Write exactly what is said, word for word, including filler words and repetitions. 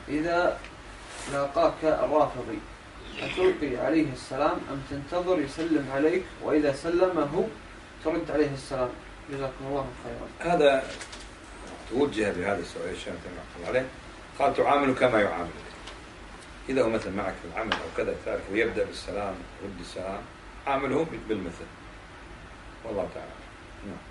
إذا لاقاك الرافضي أتلقي عليه السلام أم تنتظر يسلم عليك وإذا سلمه ترد عليه السلام؟ جزاكم الله خيرا. هذا توجه بهذا السؤال الشيخ الله عليه، قال تعامل كما يعامل. إذا هو مثلا معك في العمل أو كذا ذلك ويبدأ بالسلام ورد السلام، عامله بالمثل والله تعالى. نعم.